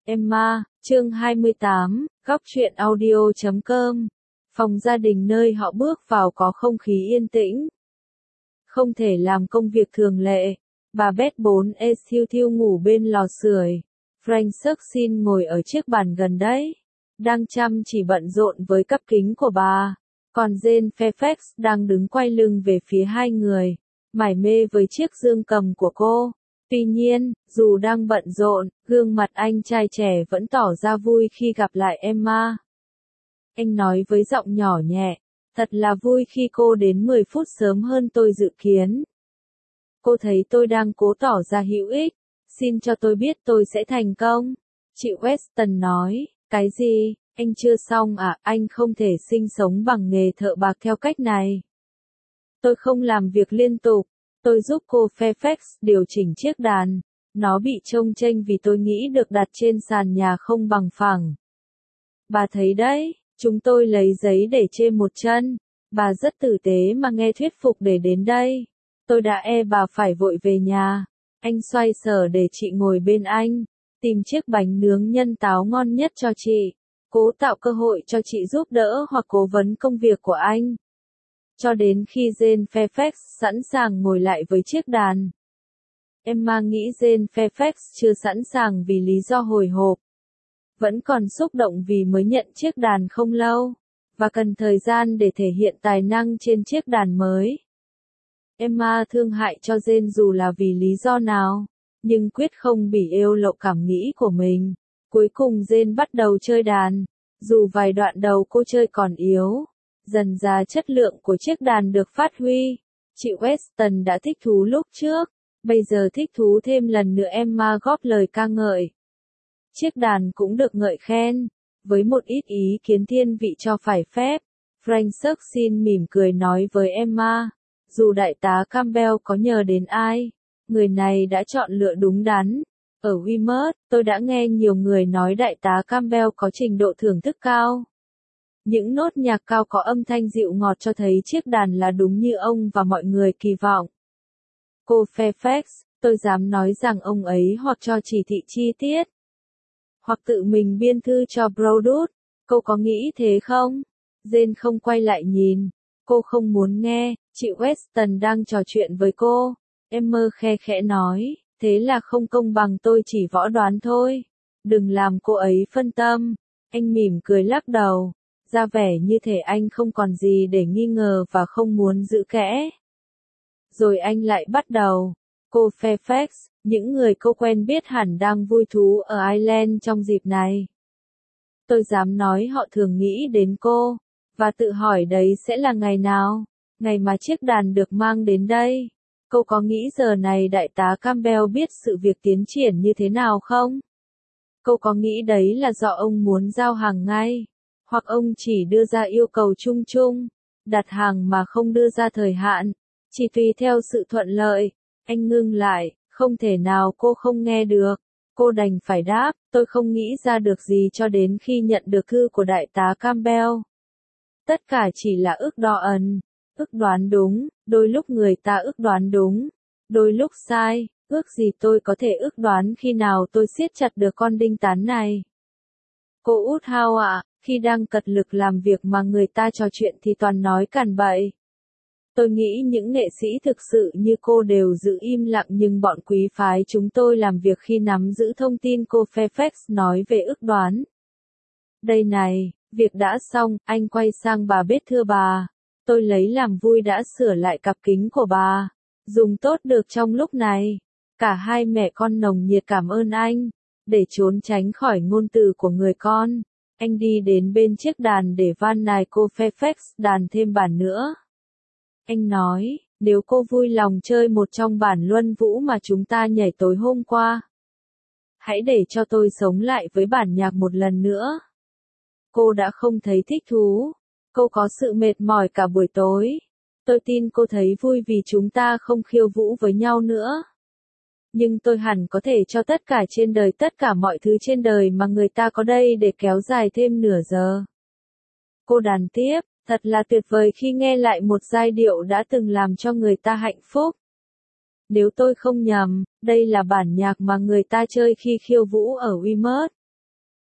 Emma, chương 28, góc truyện audio.com. Phòng gia đình nơi họ bước vào có không khí yên tĩnh. Không thể làm công việc thường lệ. Bà Beth 4E thiêu thiêu ngủ bên lò sưởi. Frank Sucksin ngồi ở chiếc bàn gần đấy, đang chăm chỉ bận rộn với cắp kính của bà. Còn Jane Fairfax đang đứng quay lưng về phía hai người, mải mê với chiếc dương cầm của cô. Tuy nhiên, dù đang bận rộn, gương mặt anh trai trẻ vẫn tỏ ra vui khi gặp lại Emma. Anh nói với giọng nhỏ nhẹ, thật là vui khi cô đến 10 phút sớm hơn tôi dự kiến. Cô thấy tôi đang cố tỏ ra hữu ích, xin cho tôi biết tôi sẽ thành công. Chị Weston nói, cái gì, anh chưa xong à, anh không thể sinh sống bằng nghề thợ bạc theo cách này. Tôi không làm việc liên tục. Tôi giúp cô Fairfax điều chỉnh chiếc đàn. Nó bị chông chênh vì tôi nghĩ được đặt trên sàn nhà không bằng phẳng. Bà thấy đấy, chúng tôi lấy giấy để chê một chân. Bà rất tử tế mà nghe thuyết phục để đến đây. Tôi đã bà phải vội về nhà. Anh xoay sở để chị ngồi bên anh, tìm chiếc bánh nướng nhân táo ngon nhất cho chị. Cố tạo cơ hội cho chị giúp đỡ hoặc cố vấn công việc của anh. Cho đến khi Jane Fairfax sẵn sàng ngồi lại với chiếc đàn. Emma nghĩ Jane Fairfax chưa sẵn sàng vì lý do hồi hộp. Vẫn còn xúc động vì mới nhận chiếc đàn không lâu, và cần thời gian để thể hiện tài năng trên chiếc đàn mới. Emma thương hại cho Jane dù là vì lý do nào, nhưng quyết không bỉ êu lộ cảm nghĩ của mình. Cuối cùng Jane bắt đầu chơi đàn, dù vài đoạn đầu cô chơi còn yếu. Dần ra chất lượng của chiếc đàn được phát huy. Chị Weston đã thích thú lúc trước, bây giờ thích thú thêm lần nữa. Emma góp lời ca ngợi. Chiếc đàn cũng được ngợi khen, với một ít ý kiến thiên vị cho phải phép. Frank Sucksin mỉm cười nói với Emma, dù đại tá Campbell có nhờ đến ai, người này đã chọn lựa đúng đắn. Ở Weymouth, tôi đã nghe nhiều người nói đại tá Campbell có trình độ thưởng thức cao. Những nốt nhạc cao có âm thanh dịu ngọt cho thấy chiếc đàn là đúng như ông và mọi người kỳ vọng. Cô Fairfax, tôi dám nói rằng ông ấy hoặc cho chỉ thị chi tiết, hoặc tự mình biên thư cho Brodut. Cô có nghĩ thế không? Jane không quay lại nhìn. Cô không muốn nghe. Chị Weston đang trò chuyện với cô. Emma khe khẽ nói, thế là không công bằng, tôi chỉ võ đoán thôi. Đừng làm cô ấy phân tâm. Anh mỉm cười lắc đầu. Ra vẻ như thể anh không còn gì để nghi ngờ và không muốn giữ kẽ. Rồi anh lại bắt đầu. Cô Fairfax, những người cô quen biết hẳn đang vui thú ở Ireland trong dịp này. Tôi dám nói họ thường nghĩ đến cô, và tự hỏi đấy sẽ là ngày nào, ngày mà chiếc đàn được mang đến đây. Cô có nghĩ giờ này đại tá Campbell biết sự việc tiến triển như thế nào không? Cô có nghĩ đấy là do ông muốn giao hàng ngay? Hoặc ông chỉ đưa ra yêu cầu chung chung, đặt hàng mà không đưa ra thời hạn, chỉ tùy theo sự thuận lợi. Anh ngưng lại, không thể nào cô không nghe được. Cô đành phải đáp, tôi không nghĩ ra được gì cho đến khi nhận được thư của đại tá Campbell. Tất cả chỉ là ước đoán đúng, đôi lúc người ta ước đoán đúng, đôi lúc sai, ước gì tôi có thể ước đoán khi nào tôi siết chặt được con đinh tán này. Cô Woodhouse ạ, khi đang cật lực làm việc mà người ta trò chuyện thì toàn nói càn bậy. Tôi nghĩ những nghệ sĩ thực sự như cô đều giữ im lặng, nhưng bọn quý phái chúng tôi làm việc khi nắm giữ thông tin. Cô Fairfax nói về ước đoán. Đây này, việc đã xong. Anh quay sang bà Beth, thưa bà, tôi lấy làm vui đã sửa lại cặp kính của bà. Dùng tốt được trong lúc này. Cả hai mẹ con nồng nhiệt cảm ơn anh. Để trốn tránh khỏi ngôn từ của người con, anh đi đến bên chiếc đàn để van nài cô Fairfax đàn thêm bản nữa. Anh nói, nếu cô vui lòng chơi một trong bản luân vũ mà chúng ta nhảy tối hôm qua, hãy để cho tôi sống lại với bản nhạc một lần nữa. Cô đã không thấy thích thú. Cô có sự mệt mỏi cả buổi tối. Tôi tin cô thấy vui vì chúng ta không khiêu vũ với nhau nữa. Nhưng tôi hẳn có thể cho tất cả mọi thứ trên đời mà người ta có đây để kéo dài thêm nửa giờ. Cô đàn tiếp, thật là tuyệt vời khi nghe lại một giai điệu đã từng làm cho người ta hạnh phúc. Nếu tôi không nhầm, đây là bản nhạc mà người ta chơi khi khiêu vũ ở Weymouth.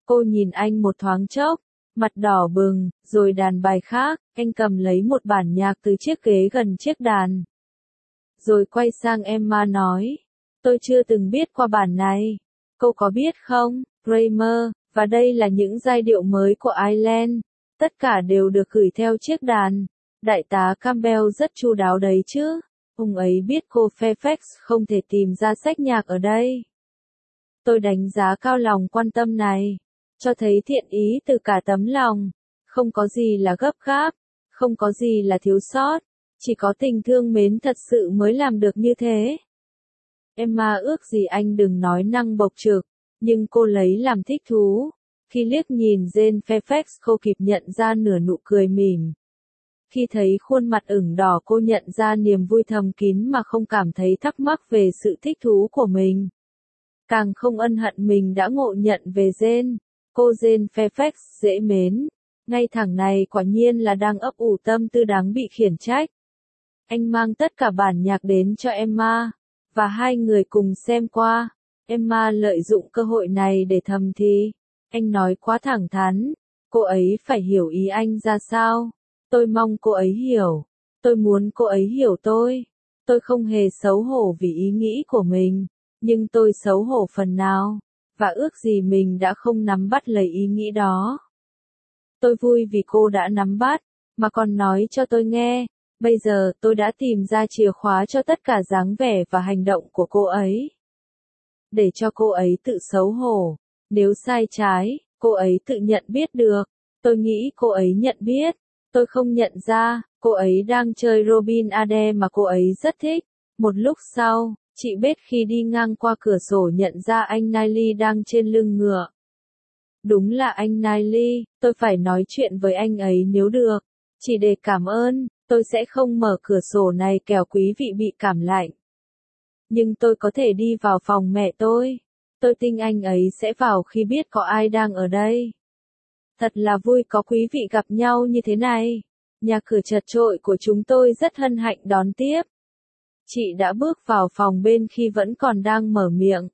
Cô nhìn anh một thoáng chốc, mặt đỏ bừng, rồi đàn bài khác, anh cầm lấy một bản nhạc từ chiếc ghế gần chiếc đàn. Rồi quay sang Emma nói, tôi chưa từng biết qua bản này. Cô có biết không, Kramer, và đây là những giai điệu mới của Ireland. Tất cả đều được gửi theo chiếc đàn. Đại tá Campbell rất chu đáo đấy chứ. Ông ấy biết cô Fairfax không thể tìm ra sách nhạc ở đây. Tôi đánh giá cao lòng quan tâm này. Cho thấy thiện ý từ cả tấm lòng. Không có gì là gấp gáp. Không có gì là thiếu sót. Chỉ có tình thương mến thật sự mới làm được như thế. Emma ước gì anh đừng nói năng bộc trực. Nhưng cô lấy làm thích thú. Khi liếc nhìn Jane Fairfax cô kịp nhận ra nửa nụ cười mỉm. Khi thấy khuôn mặt ửng đỏ cô nhận ra niềm vui thầm kín mà không cảm thấy thắc mắc về sự thích thú của mình. Càng không ân hận mình đã ngộ nhận về Jane. Cô Jane Fairfax dễ mến. Ngay thẳng này quả nhiên là đang ấp ủ tâm tư đáng bị khiển trách. Anh mang tất cả bản nhạc đến cho Emma. Và hai người cùng xem qua. Emma lợi dụng cơ hội này để thầm thì. Anh nói quá thẳng thắn. Cô ấy phải hiểu ý anh ra sao. Tôi mong cô ấy hiểu. Tôi muốn cô ấy hiểu tôi. Tôi không hề xấu hổ vì ý nghĩ của mình. Nhưng tôi xấu hổ phần nào. Và ước gì mình đã không nắm bắt lấy ý nghĩ đó. Tôi vui vì cô đã nắm bắt. Mà còn nói cho tôi nghe. Bây giờ tôi đã tìm ra chìa khóa cho tất cả dáng vẻ và hành động của cô ấy. Để cho cô ấy tự xấu hổ. Nếu sai trái, cô ấy tự nhận biết được. Tôi nghĩ cô ấy nhận biết. Tôi không nhận ra, cô ấy đang chơi Robin Ade mà cô ấy rất thích. Một lúc sau, chị Beth khi đi ngang qua cửa sổ nhận ra anh Niley đang trên lưng ngựa. Đúng là anh Niley, tôi phải nói chuyện với anh ấy nếu được. Chỉ để cảm ơn, tôi sẽ không mở cửa sổ này kẻo quý vị bị cảm lạnh. Nhưng tôi có thể đi vào phòng mẹ tôi. Tôi tin anh ấy sẽ vào khi biết có ai đang ở đây. Thật là vui có quý vị gặp nhau như thế này. Nhà cửa chật chội của chúng tôi rất hân hạnh đón tiếp. Chị đã bước vào phòng bên khi vẫn còn đang mở miệng.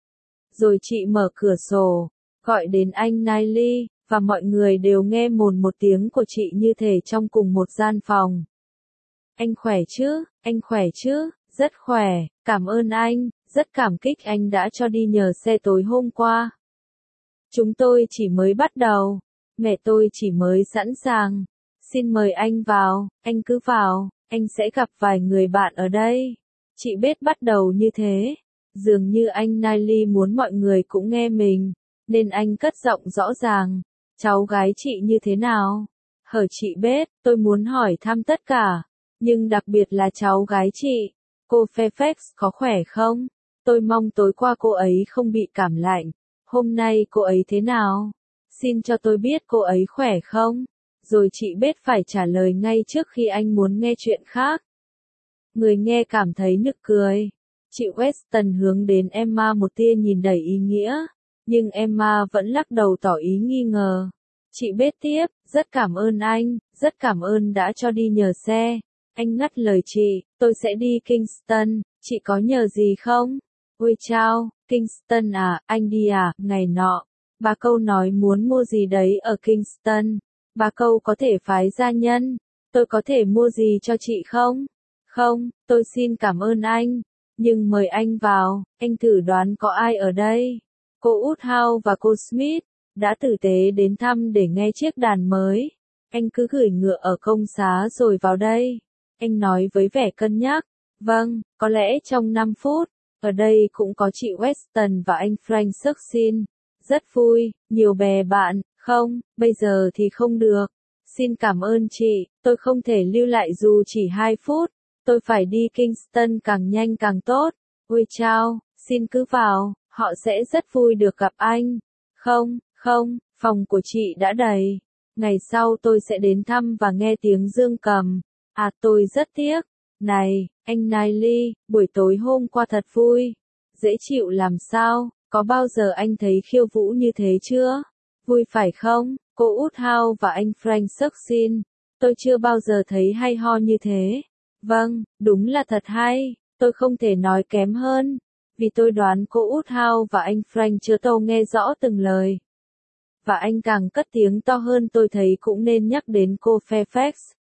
Rồi chị mở cửa sổ, gọi đến anh Niley, và mọi người đều nghe mồn một tiếng của chị như thể trong cùng một gian phòng. Anh khỏe chứ, anh khỏe chứ, rất khỏe, cảm ơn anh, rất cảm kích anh đã cho đi nhờ xe tối hôm qua. Chúng tôi chỉ mới bắt đầu, mẹ tôi chỉ mới sẵn sàng. Xin mời anh vào, anh cứ vào, anh sẽ gặp vài người bạn ở đây. Chị Beth bắt đầu như thế. Dường như anh Niley muốn mọi người cũng nghe mình, nên anh cất giọng rõ ràng. Cháu gái chị như thế nào? Hở chị Beth, tôi muốn hỏi thăm tất cả, nhưng đặc biệt là cháu gái chị. Cô Fairfax có khỏe không? Tôi mong tối qua cô ấy không bị cảm lạnh. Hôm nay cô ấy thế nào? Xin cho tôi biết cô ấy khỏe không? Rồi chị Beth phải trả lời ngay trước khi anh muốn nghe chuyện khác. Người nghe cảm thấy nực cười. Chị Weston hướng đến Emma một tia nhìn đầy ý nghĩa. Nhưng Emma vẫn lắc đầu tỏ ý nghi ngờ. Chị Beth tiếp, rất cảm ơn anh, rất cảm ơn đã cho đi nhờ xe. Anh ngắt lời chị, tôi sẽ đi Kingston, chị có nhờ gì không? Ôi chao, Kingston à, anh đi à, ngày nọ. Bà Câu nói muốn mua gì đấy ở Kingston. Bà Câu có thể phái gia nhân. Tôi có thể mua gì cho chị không? Không, tôi xin cảm ơn anh. Nhưng mời anh vào, anh thử đoán có ai ở đây. Cô Woodhouse và cô Smith đã tử tế đến thăm để nghe chiếc đàn mới. Anh cứ gửi ngựa ở công xá rồi vào đây. Anh nói với vẻ cân nhắc. Vâng, có lẽ trong 5 phút. Ở đây cũng có chị Weston và anh Frank Sucksin. Rất vui, nhiều bè bạn, không, bây giờ thì không được. Xin cảm ơn chị, tôi không thể lưu lại dù chỉ 2 phút. Tôi phải đi Kingston càng nhanh càng tốt. Ôi chao, xin cứ vào, họ sẽ rất vui được gặp anh. Không, không, phòng của chị đã đầy. Ngày sau tôi sẽ đến thăm và nghe tiếng dương cầm. À tôi rất tiếc. Này, anh Niley, buổi tối hôm qua thật vui. Dễ chịu làm sao, có bao giờ anh thấy khiêu vũ như thế chưa? Vui phải không, cô Woodhouse và anh Frank Sucksin? Tôi chưa bao giờ thấy hay ho như thế. Vâng, đúng là thật hay, tôi không thể nói kém hơn. Vì tôi đoán cô Woodhouse và anh Frank chưa tâu nghe rõ từng lời. Và anh càng cất tiếng to hơn, tôi thấy cũng nên nhắc đến cô Fairfax.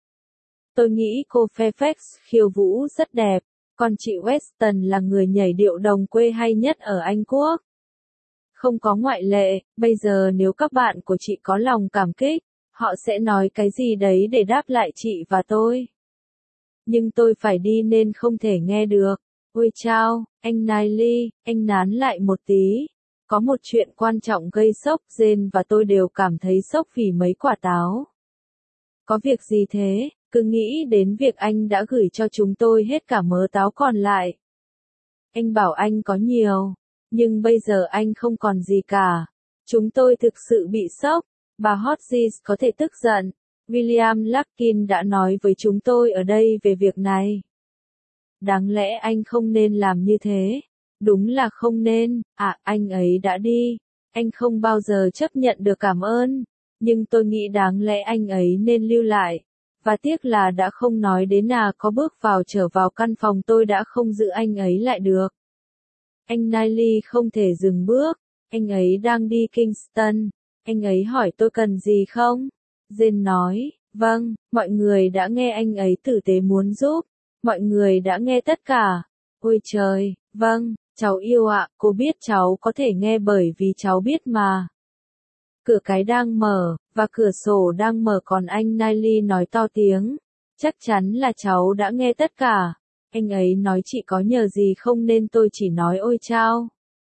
Tôi nghĩ cô Fairfax khiêu vũ rất đẹp, còn chị Weston là người nhảy điệu đồng quê hay nhất ở Anh Quốc. Không có ngoại lệ, bây giờ nếu các bạn của chị có lòng cảm kích, họ sẽ nói cái gì đấy để đáp lại chị và tôi. Nhưng tôi phải đi nên không thể nghe được. Ôi chao, anh Niley, anh nán lại một tí. Có một chuyện quan trọng gây sốc, Jane và tôi đều cảm thấy sốc vì mấy quả táo. Có việc gì thế? Cứ nghĩ đến việc anh đã gửi cho chúng tôi hết cả mớ táo còn lại. Anh bảo anh có nhiều, nhưng bây giờ anh không còn gì cả. Chúng tôi thực sự bị sốc. Bà Hodges có thể tức giận. William Larkin đã nói với chúng tôi ở đây về việc này. Đáng lẽ anh không nên làm như thế. Đúng là không nên. Anh ấy đã đi. Anh không bao giờ chấp nhận được cảm ơn. Nhưng tôi nghĩ đáng lẽ anh ấy nên lưu lại. Và tiếc là đã không nói đến có bước vào trở vào căn phòng, tôi đã không giữ anh ấy lại được. Anh Niley không thể dừng bước. Anh ấy đang đi Kingston. Anh ấy hỏi tôi cần gì không? Jane nói, vâng, mọi người đã nghe anh ấy tử tế muốn giúp. Mọi người đã nghe tất cả. Ôi trời, vâng, cháu yêu ạ, cô biết cháu có thể nghe bởi vì cháu biết mà. Cửa cái đang mở, và cửa sổ đang mở, còn anh Niley nói to tiếng. Chắc chắn là cháu đã nghe tất cả. Anh ấy nói chị có nhờ gì không nên tôi chỉ nói ôi chao.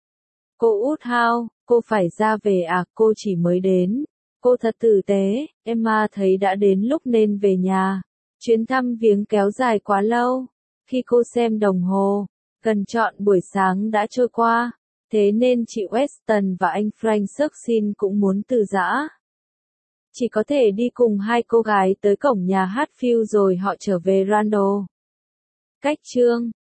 Cô út Hao, cô phải ra về cô chỉ mới đến. Cô thật tử tế, Emma thấy đã đến lúc nên về nhà. Chuyến thăm viếng kéo dài quá lâu. Khi cô xem đồng hồ, gần trọn buổi sáng đã trôi qua. Thế nên chị Weston và anh Frank Sucksin cũng muốn từ giã. Chỉ có thể đi cùng hai cô gái tới cổng nhà Hatfield rồi họ trở về Randall. Cách chương